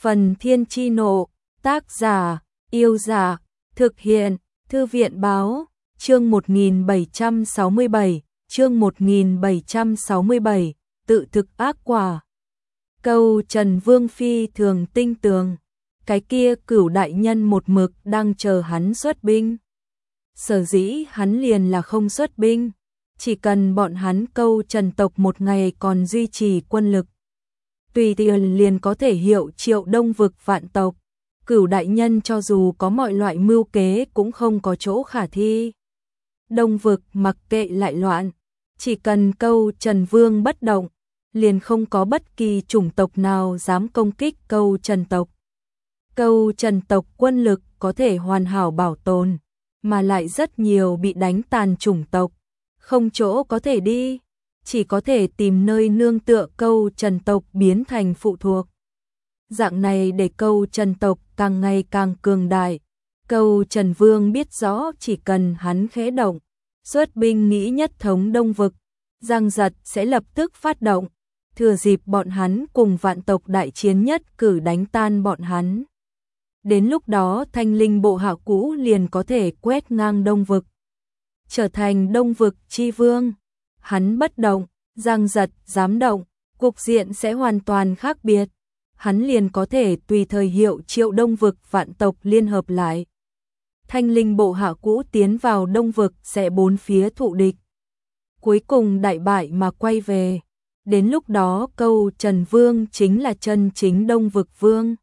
Phần Thiên Chi Nộ, tác giả, Yêu Dạ, thực hiện, Thư viện Báo, chương 1767, chương 1767, tự thực ác quả. Câu Trần Vương Phi thường tinh tường, cái kia Cửu đại nhân một mực đang chờ hắn xuất binh. Sở dĩ hắn liền là không xuất binh, chỉ cần bọn hắn Câu Trần tộc một ngày còn duy trì quân lực, tùy tiện liền có thể hiệu triệu Đông vực vạn tộc. Cửu đại nhân cho dù có mọi loại mưu kế cũng không có chỗ khả thi. Đông vực mặc kệ lại loạn, chỉ cần Câu Trần Vương bất động, liền không có bất kỳ chủng tộc nào dám công kích Câu Trần tộc. Câu Trần tộc quân lực có thể hoàn hảo bảo tồn, mà lại rất nhiều bị đánh tàn chủng tộc, không chỗ có thể đi, chỉ có thể tìm nơi nương tựa. Câu Trần tộc biến thành phụ thuộc. Dạng này để Câu Trần tộc càng ngày càng cường đại. Câu Trần Vương biết rõ chỉ cần hắn khẽ động, xuất binh nghĩ nhất thống Đông vực, Giang Giật sẽ lập tức phát động, thừa dịp bọn hắn cùng vạn tộc đại chiến nhất cử đánh tan bọn hắn. Đến lúc đó Thanh Linh bộ hạ cũ liền có thể quét ngang Đông vực, trở thành Đông vực chi vương. Hắn bất động, Giang Giật dám động, cục diện sẽ hoàn toàn khác biệt. Hắn liền có thể tùy thời hiệu triệu Đông vực vạn tộc liên hợp lại. Thanh Linh bộ hạ cũ tiến vào Đông vực sẽ bốn phía thụ địch, cuối cùng đại bại mà quay về. Đến lúc đó Câu Trần Vương chính là chân chính Đông vực vương.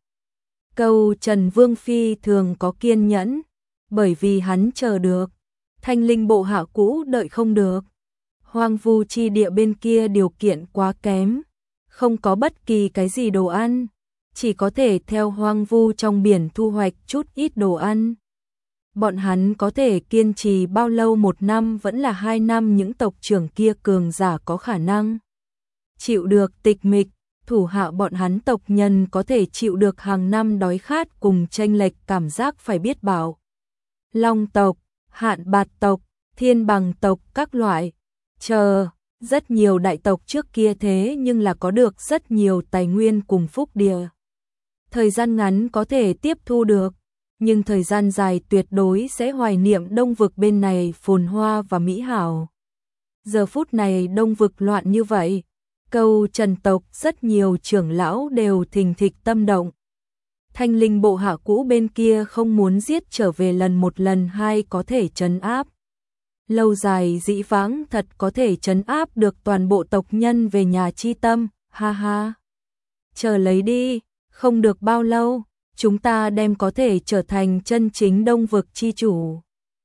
Câu Trần Vương phi thường có kiên nhẫn, bởi vì hắn chờ được, Thanh Linh bộ hạ cũ đợi không được. Hoang vu chi địa bên kia điều kiện quá kém, không có bất kỳ cái gì đồ ăn, chỉ có thể theo hoang vu trong biển thu hoạch chút ít đồ ăn. Bọn hắn có thể kiên trì bao lâu, 1 năm vẫn là 2 năm, những tộc trưởng kia cường giả có khả năng chịu được tịch mịch, thủ hạ bọn hắn tộc nhân có thể chịu được hàng năm đói khát cùng chênh lệch cảm giác. Phải biết bảo Long tộc, Hạn Bạt tộc, Thiên Bằng tộc các loại, rất nhiều đại tộc trước kia thế nhưng là có được rất nhiều tài nguyên cùng phúc địa. Thời gian ngắn có thể tiếp thu được, nhưng thời gian dài tuyệt đối sẽ hoài niệm Đông vực bên này phồn hoa và mỹ hảo. Giờ phút này Đông vực loạn như vậy, Câu Trần tộc rất nhiều trưởng lão đều thình thịch tâm động. Thanh Linh bộ hạ cũ bên kia không muốn giết trở về lần 1 lần 2 có thể trấn áp. Lâu dài dĩ vãng thật có thể trấn áp được toàn bộ tộc nhân về nhà chi tâm, ha ha. Chờ lấy đi, không được bao lâu, chúng ta đem có thể trở thành chân chính Đông vực chi chủ.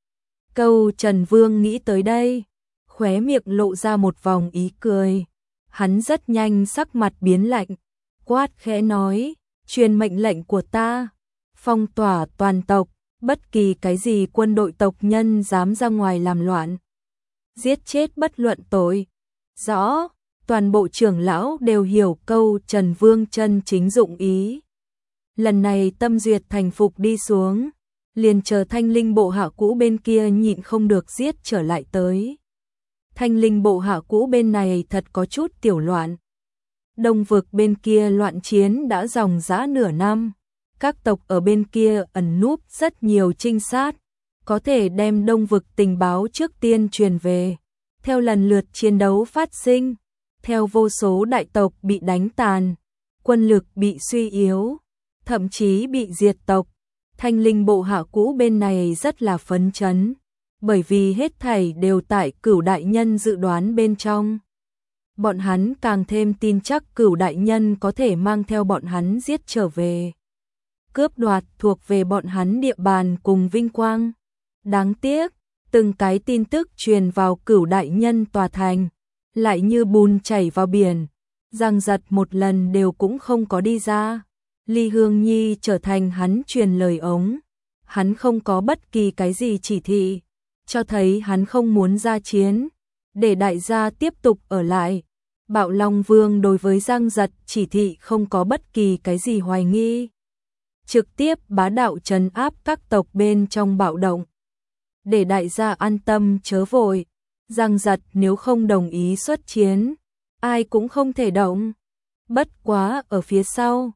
Câu Trần Vương nghĩ tới đây, khóe miệng lộ ra một vòng ý cười. Hắn rất nhanh sắc mặt biến lạnh, quát khẽ nói, truyền mệnh lệnh của ta, phong tỏa toàn tộc, bất kỳ cái gì quân đội tộc nhân dám ra ngoài làm loạn, giết chết bất luận tội. Rõ, toàn bộ trưởng lão đều hiểu Câu Trần Vương chân chính dụng ý. Lần này tâm duyệt thành phục đi xuống, liền chờ Thanh Linh bộ hạ cũ bên kia nhịn không được giết trở lại tới. Thanh Linh bộ hạ cũ bên này thật có chút tiểu loạn. Đông vực bên kia loạn chiến đã dòng dã nửa năm. Các tộc ở bên kia ẩn núp rất nhiều trinh sát, có thể đem Đông vực tình báo trước tiên truyền về. Theo lần lượt chiến đấu phát sinh, theo vô số đại tộc bị đánh tàn, quân lực bị suy yếu, thậm chí bị diệt tộc, Thanh Linh bộ hạ cũ bên này rất là phấn chấn, bởi vì hết thảy đều tại Cửu đại nhân dự đoán bên trong. Bọn hắn càng thêm tin chắc Cửu đại nhân có thể mang theo bọn hắn giết trở về, cướp đoạt thuộc về bọn hắn địa bàn cùng vinh quang. Đáng tiếc, từng cái tin tức truyền vào Cửu đại nhân tòa thành, lại như bùn chảy vào biển, Giang Giật một lần đều cũng không có đi ra. Ly Hương Nhi trở thành hắn truyền lời ống, hắn không có bất kỳ cái gì chỉ thị, cho thấy hắn không muốn ra chiến, để đại gia tiếp tục ở lại. Bạo Long Vương đối với Giang Giật chỉ thị không có bất kỳ cái gì hoài nghi, trực tiếp bá đạo trấn áp các tộc bên trong bạo động, để đại gia an tâm chớ vội. Giang Giật nếu không đồng ý xuất chiến, ai cũng không thể động. Bất quá ở phía sau,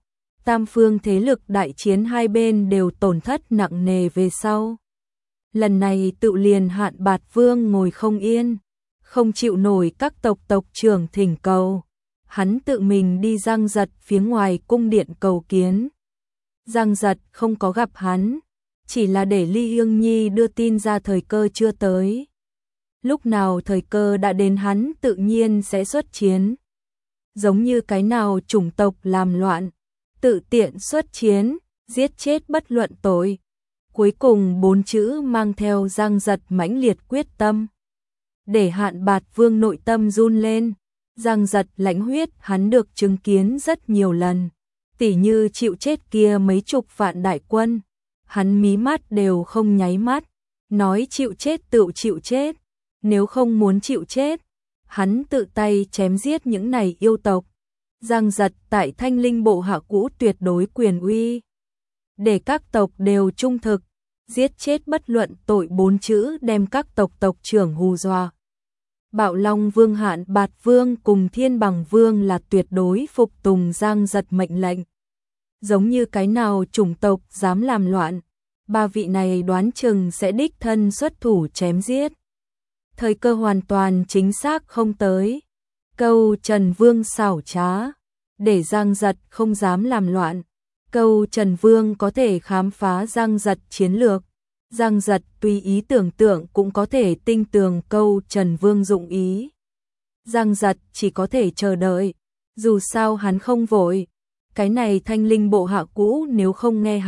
tam phương thế lực đại chiến hai bên đều tổn thất nặng nề về sau. Lần này tự liền Hạn Bạt Vương ngồi không yên, không chịu nổi các tộc trưởng thỉnh cầu. Hắn tự mình đi Giang Giật phía ngoài cung điện cầu kiến. Giang Giật không có gặp hắn, chỉ là để Ly Hương Nhi đưa tin ra thời cơ chưa tới. Lúc nào thời cơ đã đến hắn tự nhiên sẽ xuất chiến. Giống như cái nào chủng tộc làm loạn, tự tiện xuất chiến, giết chết bất luận tội. Cuối cùng 4 chữ mang theo Giang Giật mãnh liệt quyết tâm. Để Hạn Bạt Vương nội tâm run lên. Giang Giật lãnh huyết hắn được chứng kiến rất nhiều lần. Tỉ như chịu chết kia mấy chục vạn đại quân. Hắn mí mắt đều không nháy mắt. Nói chịu chết tự chịu chết. Nếu không muốn chịu chết, hắn tự tay chém giết những này yêu tộc. Giang Giật tại Thanh Linh bộ hạ cũ tuyệt đối quyền uy. Để các tộc đều trung thực, giết chết bất luận tội 4 chữ đem các tộc trưởng hù dọa. Bạo Long Vương Hạn Bạt Vương cùng Thiên Bằng Vương là tuyệt đối phục tùng Giang Giật mệnh lệnh. Giống như cái nào chủng tộc dám làm loạn, 3 vị này đoán chừng sẽ đích thân xuất thủ chém giết. Thời cơ hoàn toàn chính xác không tới. Câu Trần Vương xảo trá, để Giang Giật không dám làm loạn. Câu Trần Vương có thể khám phá Giang Giật chiến lược. Giang Giật tùy ý tưởng tượng cũng có thể tinh tường câu Trần Vương dụng ý. Giang Giật chỉ có thể chờ đợi, dù sao hắn không vội. Cái này Thanh Linh bộ hạ cũ nếu không nghe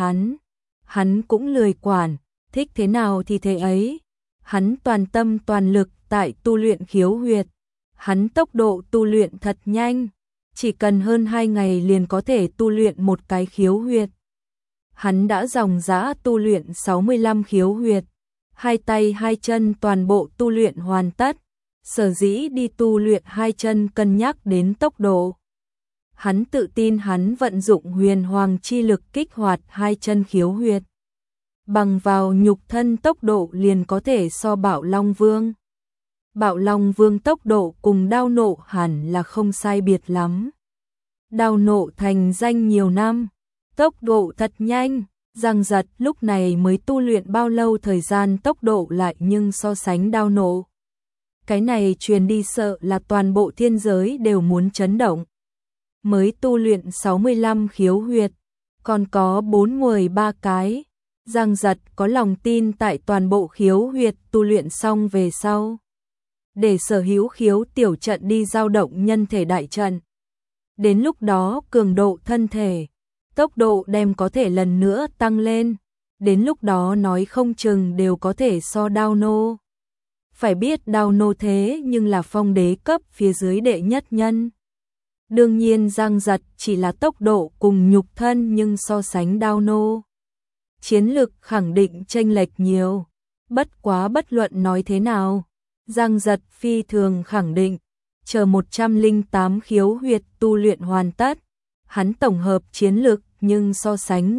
hắn cũng lười quản, thích thế nào thì thế ấy. Hắn toàn tâm toàn lực tại tu luyện khiếu huyệt. Hắn tốc độ tu luyện thật nhanh, chỉ cần hơn 2 ngày liền có thể tu luyện một cái khiếu huyệt. Hắn đã dòng dã tu luyện 65 khiếu huyệt, 2 tay 2 chân toàn bộ tu luyện hoàn tất. Sở dĩ đi tu luyện 2 chân cân nhắc đến tốc độ. Hắn tự tin hắn vận dụng huyền hoàng chi lực kích hoạt 2 chân khiếu huyệt. Bằng vào nhục thân tốc độ liền có thể so Bạo Long Vương. Bạo Long Vương tốc độ cùng Đao Nộ hẳn là không sai biệt lắm. Đao Nộ thành danh nhiều năm, tốc độ thật nhanh. Giang Giật lúc này mới tu luyện bao lâu thời gian tốc độ lại nhưng so sánh Đao Nộ. Cái này truyền đi sợ là toàn bộ thiên giới đều muốn chấn động. Mới tu luyện 65 khiếu huyệt, còn có 43 cái. Giang Giật có lòng tin tại toàn bộ khiếu huyệt tu luyện xong về sau. Để sở hữu khiếu tiểu trận đi dao động nhân thể đại trận. Đến lúc đó cường độ thân thể, tốc độ đem có thể lần nữa tăng lên. Đến lúc đó nói không chừng đều có thể so Đao Nô. Phải biết Đao Nô thế nhưng là phong đế cấp phía dưới đệ nhất nhân. Đương nhiên Giang Giật chỉ là tốc độ cùng nhục thân nhưng so sánh Đao Nô. Chiến lực khẳng định chênh lệch nhiều. Bất quá bất luận nói thế nào, Giang Giật phi thường khẳng định, chờ 108 khiếu huyệt tu luyện hoàn tất, hắn tổng hợp chiến lực nhưng so sánh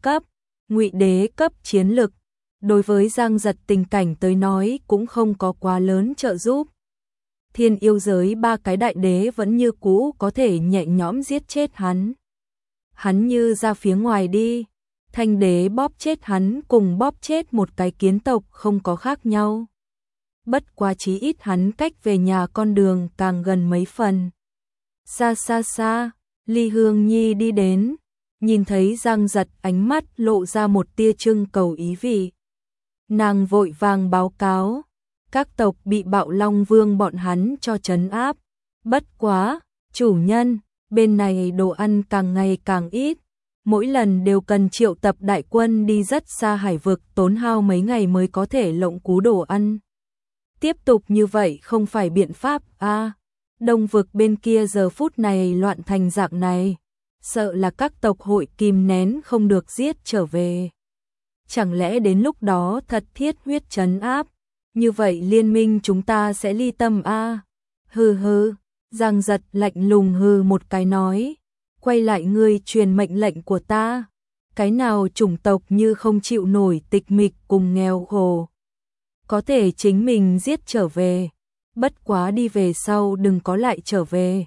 Ngụy Đế cấp chiến lực, đối với Giang Giật tình cảnh tới nói cũng không có quá lớn trợ giúp. Thiên yêu giới 3 cái đại đế vẫn như cũ có thể nhẹ nhõm giết chết hắn. Hắn như ra phía ngoài đi, Thanh đế bóp chết hắn cùng bóp chết một cái kiến tộc không có khác nhau. Bất quá chí ít hắn cách về nhà con đường càng gần mấy phần. Xa xa xa, Ly Hương Nhi đi đến, nhìn thấy Giang Giật ánh mắt lộ ra một tia trưng cầu ý vị. Nàng vội vàng báo cáo, các tộc bị Bạo Long Vương bọn hắn cho trấn áp. Bất quá, chủ nhân, bên này đồ ăn càng ngày càng ít. Mỗi lần đều cần triệu tập đại quân đi rất xa hải vực, tốn hao mấy ngày mới có thể lộng cú đồ ăn. Tiếp tục như vậy không phải biện pháp a. Đông vực bên kia giờ phút này loạn thành dạng này, sợ là các tộc hội kìm nén không được giết trở về. Chẳng lẽ đến lúc đó thật thiết huyết trấn áp, như vậy liên minh chúng ta sẽ ly tâm a. Hừ hừ, Giang Giật lạnh lùng hừ một cái nói, quay lại ngươi truyền mệnh lệnh của ta. Cái nào chủng tộc như không chịu nổi tịch mịch cùng nghèo khổ, có thể chính mình giết trở về. Bất quá đi về sau đừng có lại trở về.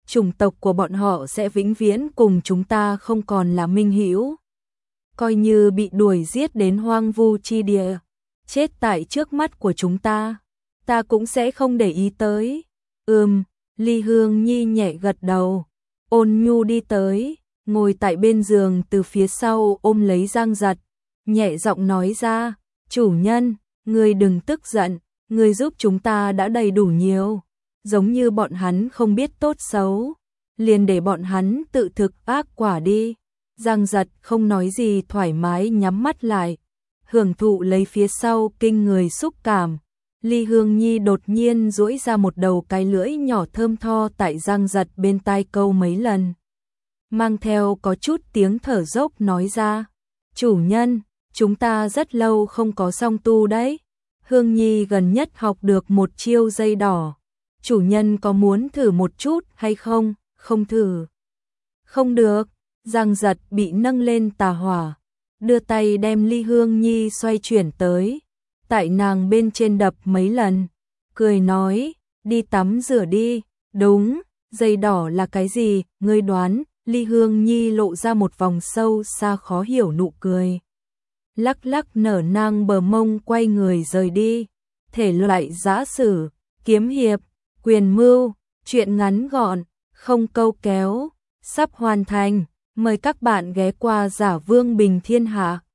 chủng tộc của bọn họ sẽ vĩnh viễn cùng chúng ta không còn là minh hữu. Coi như bị đuổi giết đến hoang vu chi địa, chết tại trước mắt của chúng ta cũng sẽ không để ý tới. Ly Hương Nhi nhẹ gật đầu, Ôn Nhu đi tới, ngồi tại bên giường từ phía sau ôm lấy Giang Giật, nhẹ giọng nói ra, chủ nhân, ngươi đừng tức giận, ngươi giúp chúng ta đã đầy đủ nhiều, giống như bọn hắn không biết tốt xấu, liền để bọn hắn tự thực ác quả đi. Giang Giật không nói gì, thoải mái nhắm mắt lại, hưởng thụ lấy phía sau kinh người xúc cảm. Ly Hương Nhi đột nhiên duỗi ra một đầu cái lưỡi nhỏ thơm tho tại Giang Giật bên tai câu mấy lần, mang theo có chút tiếng thở dốc nói ra, chủ nhân, chúng ta rất lâu không có song tu đấy. Hương Nhi gần nhất học được một chiêu dây đỏ, chủ nhân có muốn thử một chút hay không? Không thử không được. Giang Giật bị nâng lên tà hỏa, đưa tay đem Ly Hương Nhi xoay chuyển tới, tại nàng bên trên đập mấy lần, cười nói, đi tắm rửa đi. Đúng, dây đỏ là cái gì, ngươi đoán? Ly Hương Nhi lộ ra một vòng sâu xa khó hiểu nụ cười, lắc lắc nở nang bờ mông quay người rời đi. Thể loại giã sử, kiếm hiệp, quyền mưu, truyện ngắn gọn, không câu kéo, sắp hoàn thành. Mời các bạn ghé qua Giả Vương Bình Thiên Hạ.